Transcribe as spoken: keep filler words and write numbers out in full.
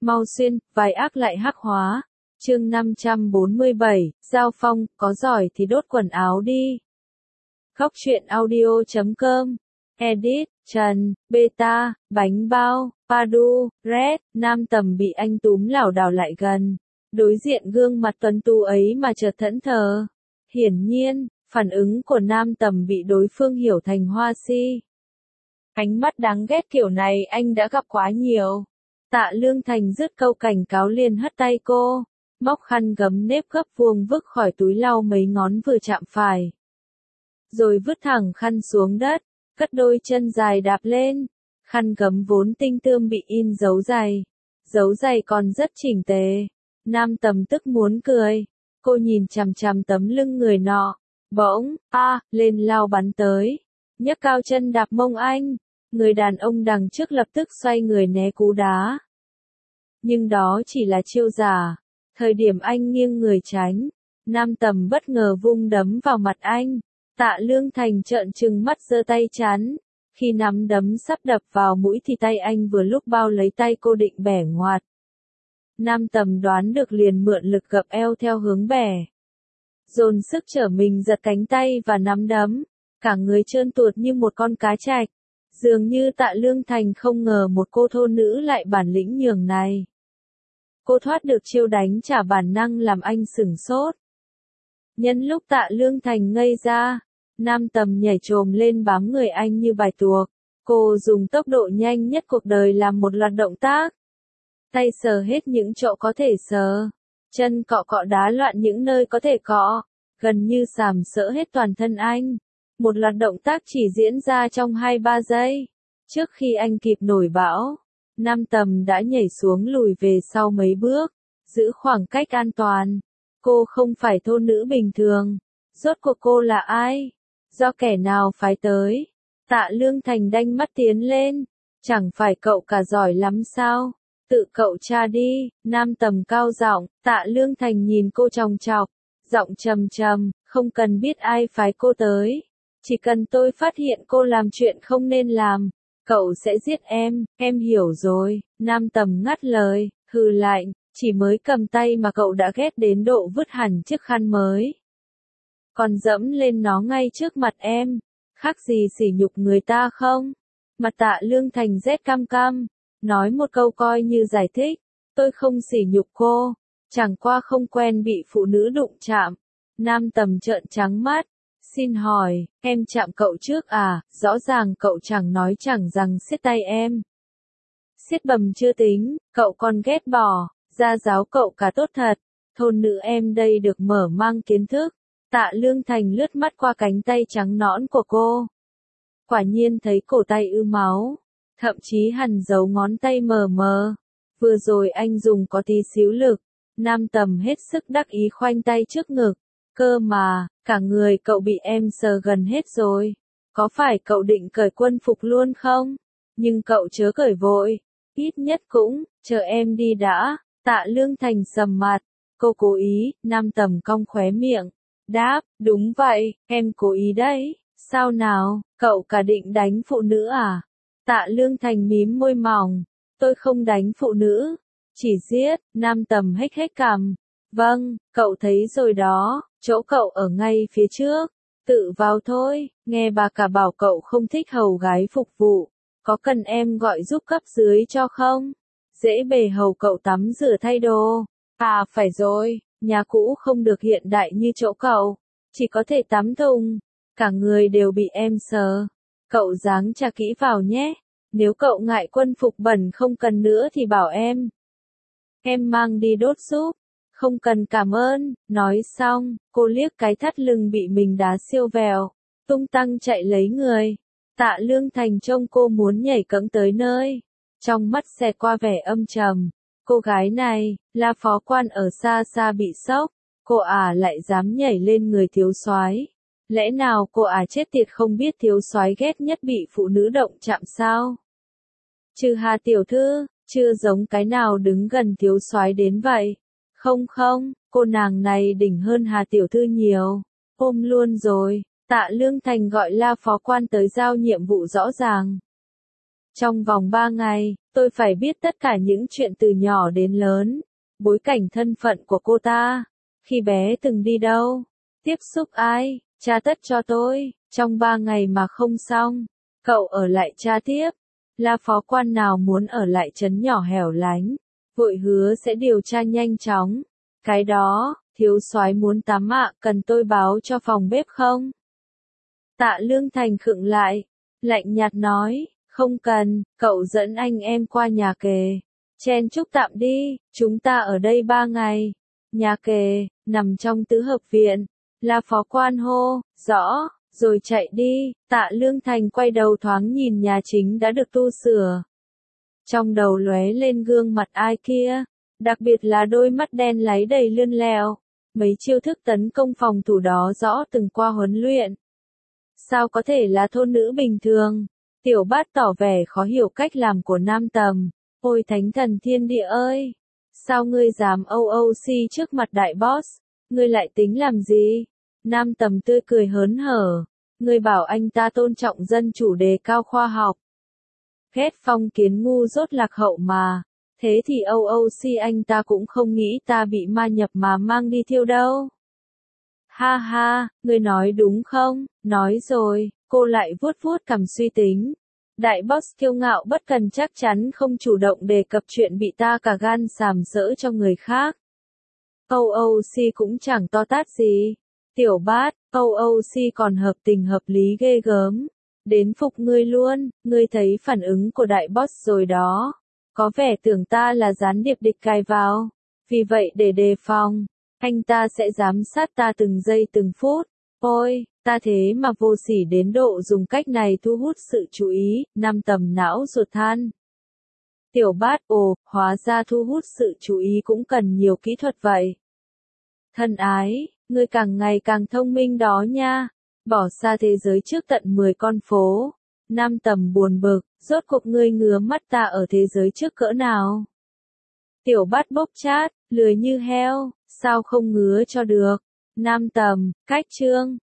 Mau xuyên, vài ác lại hắc hóa. Chương năm trăm bốn mươi bảy, Giao Phong, có giỏi thì đốt quần áo đi. Góc truyện audio chấm com. Edit, Trần, Beta, Bánh Bao, Padu, Red, Nam Tầm bị anh túm lảo đảo lại gần. Đối diện gương mặt tuấn tú ấy mà chợt thẫn thờ. Hiển nhiên, phản ứng của Nam Tầm bị đối phương hiểu thành hoa si. Ánh mắt đáng ghét kiểu này anh đã gặp quá nhiều. Tạ Lương Thành dứt câu cảnh cáo liền hất tay cô, móc khăn gấm nếp gấp vuông vức khỏi túi lau mấy ngón vừa chạm phải. Rồi vứt thẳng khăn xuống đất, cất đôi chân dài đạp lên. Khăn gấm vốn tinh tươm bị in dấu giày. Dấu giày còn rất chỉnh tề. Nam Tầm tức muốn cười. Cô nhìn chằm chằm tấm lưng người nọ. Bỗng, a, à, lên lao bắn tới. Nhấc cao chân đạp mông anh. Người đàn ông đằng trước lập tức xoay người né cú đá. Nhưng đó chỉ là chiêu giả. Thời điểm anh nghiêng người tránh, Nam Tầm bất ngờ vung đấm vào mặt anh. Tạ Lương Thành trợn trừng mắt giơ tay chắn. Khi nắm đấm sắp đập vào mũi thì tay anh vừa lúc bao lấy tay cô định bẻ ngoặt. Nam Tầm đoán được liền mượn lực gập eo theo hướng bẻ. Dồn sức trở mình giật cánh tay và nắm đấm. Cả người trơn tuột như một con cá trạch. Dường như Tạ Lương Thành không ngờ một cô thôn nữ lại bản lĩnh nhường này. Cô thoát được chiêu đánh trả bản năng làm anh sửng sốt. Nhân lúc Tạ Lương Thành ngây ra, Nam Tầm nhảy chồm lên bám người anh như bài tuộc. Cô dùng tốc độ nhanh nhất cuộc đời làm một loạt động tác. Tay sờ hết những chỗ có thể sờ. Chân cọ cọ đá loạn những nơi có thể cọ. Gần như sàm sỡ hết toàn thân anh. Một loạt động tác chỉ diễn ra trong hai ba giây. Trước khi anh kịp nổi bão, Nam Tầm đã nhảy xuống lùi về sau mấy bước, giữ khoảng cách an toàn. Cô không phải thôn nữ bình thường. Rốt cuộc cô là ai? Do kẻ nào phái tới? Tạ Lương Thành đanh mắt tiến lên. Chẳng phải cậu cả giỏi lắm sao? Tự cậu tra đi. Nam Tầm cao giọng. Tạ Lương Thành nhìn cô chòng chọc, giọng trầm trầm, không cần biết ai phái cô tới. Chỉ cần tôi phát hiện cô làm chuyện không nên làm, cậu sẽ giết em, em hiểu rồi. Nam Tầm ngắt lời, hừ lạnh, chỉ mới cầm tay mà cậu đã ghét đến độ vứt hẳn chiếc khăn mới. Còn dẫm lên nó ngay trước mặt em, khác gì sỉ nhục người ta không? Mặt Tạ Lương Thành rét cam cam, nói một câu coi như giải thích, tôi không sỉ nhục cô, chẳng qua không quen bị phụ nữ đụng chạm. Nam Tầm trợn trắng mắt. Xin hỏi, em chạm cậu trước à? Rõ ràng cậu chẳng nói chẳng rằng siết tay em. Siết bầm chưa tính, cậu còn ghét bỏ, ra giáo cậu cả tốt thật. Thôn nữ em đây được mở mang kiến thức. Tạ Lương Thành lướt mắt qua cánh tay trắng nõn của cô. Quả nhiên thấy cổ tay ư máu, thậm chí hằn dấu ngón tay mờ mờ. Vừa rồi anh dùng có tí xíu lực. Nam Tầm hết sức đắc ý khoanh tay trước ngực. Cơ mà, cả người cậu bị em sờ gần hết rồi. Có phải cậu định cởi quân phục luôn không? Nhưng cậu chớ cởi vội. Ít nhất cũng, chờ em đi đã. Tạ Lương Thành sầm mặt. Cô cố ý. Nam Tầm cong khóe miệng. Đáp, đúng vậy, em cố ý đấy. Sao nào, cậu cả định đánh phụ nữ à? Tạ Lương Thành mím môi mỏng. Tôi không đánh phụ nữ. Chỉ giết. Nam Tầm hếch hếch cằm. Vâng, cậu thấy rồi đó, chỗ cậu ở ngay phía trước. Tự vào thôi, nghe bà cả bảo cậu không thích hầu gái phục vụ. Có cần em gọi giúp cấp dưới cho không? Dễ bề hầu cậu tắm rửa thay đồ. À phải rồi, nhà cũ không được hiện đại như chỗ cậu. Chỉ có thể tắm thùng. Cả người đều bị em sờ. Cậu dáng tra kỹ vào nhé. Nếu cậu ngại quân phục bẩn không cần nữa thì bảo em. Em mang đi đốt giúp. Không cần cảm ơn. Nói xong, cô liếc cái thắt lưng bị mình đá siêu vẹo, tung tăng chạy lấy người. Tạ Lương Thành trông cô muốn nhảy cẫng tới nơi. Trong mắt xẹt qua vẻ âm trầm. Cô gái này, là phó quan ở xa xa bị sốc. Cô ả lại dám nhảy lên người thiếu soái. Lẽ nào cô ả chết tiệt không biết thiếu soái ghét nhất bị phụ nữ động chạm sao? Trừ Hà tiểu thư, chưa giống cái nào đứng gần thiếu soái đến vậy. Không không, cô nàng này đỉnh hơn Hà tiểu thư nhiều. Ôm luôn rồi. Tạ Lương Thành gọi La phó quan tới giao nhiệm vụ rõ ràng. Trong vòng ba ngày, tôi phải biết tất cả những chuyện từ nhỏ đến lớn, bối cảnh thân phận của cô ta, khi bé từng đi đâu, tiếp xúc ai, tra tất cho tôi, trong ba ngày mà không xong, cậu ở lại tra tiếp. La phó quan nào muốn ở lại trấn nhỏ hẻo lánh, vội hứa sẽ điều tra nhanh chóng. Cái đó, thiếu soái muốn tắm ạ, cần tôi báo cho phòng bếp không? Tạ Lương Thành khựng lại, lạnh nhạt nói, không cần, cậu dẫn anh em qua nhà kề. Chen chúc tạm đi, chúng ta ở đây ba ngày. Nhà kề, nằm trong tứ hợp viện. La phó quan hô, rõ, rồi chạy đi. Tạ Lương Thành quay đầu thoáng nhìn nhà chính đã được tu sửa. Trong đầu lóe lên gương mặt ai kia, đặc biệt là đôi mắt đen láy đầy lươn lẹo. Mấy chiêu thức tấn công phòng thủ đó rõ từng qua huấn luyện. Sao có thể là thôn nữ bình thường? Tiểu Bát tỏ vẻ khó hiểu cách làm của Nam Tầm. Ôi thánh thần thiên địa ơi! Sao ngươi dám âu âu si trước mặt đại boss? Ngươi lại tính làm gì? Nam Tầm tươi cười hớn hở. Ngươi bảo anh ta tôn trọng dân chủ đề cao khoa học. Ghét phong kiến ngu dốt lạc hậu mà. Thế thì âu âu si anh ta cũng không nghĩ ta bị ma nhập mà mang đi thiêu đâu. Ha ha, ngươi nói đúng không? Nói rồi, cô lại vuốt vuốt cằm suy tính. Đại boss kiêu ngạo bất cần chắc chắn không chủ động đề cập chuyện bị ta cả gan sàm sỡ cho người khác. âu âu si cũng chẳng to tát gì. Tiểu Bát, âu âu si còn hợp tình hợp lý ghê gớm. Đến phục ngươi luôn, ngươi thấy phản ứng của đại boss rồi đó. Có vẻ tưởng ta là gián điệp địch cài vào. Vì vậy để đề phòng, anh ta sẽ giám sát ta từng giây từng phút. Ôi, ta thế mà vô sỉ đến độ dùng cách này thu hút sự chú ý. Nam Tầm não ruột than. Tiểu Bát, ồ, hóa ra thu hút sự chú ý cũng cần nhiều kỹ thuật vậy. Thân ái, ngươi càng ngày càng thông minh đó nha. Bỏ xa thế giới trước tận mười con phố. Nam Tầm buồn bực, rốt cuộc ngươi ngứa mắt ta ở thế giới trước cỡ nào? Tiểu Bát bốc chát, lười như heo, sao không ngứa cho được? Nam Tầm, cách chương.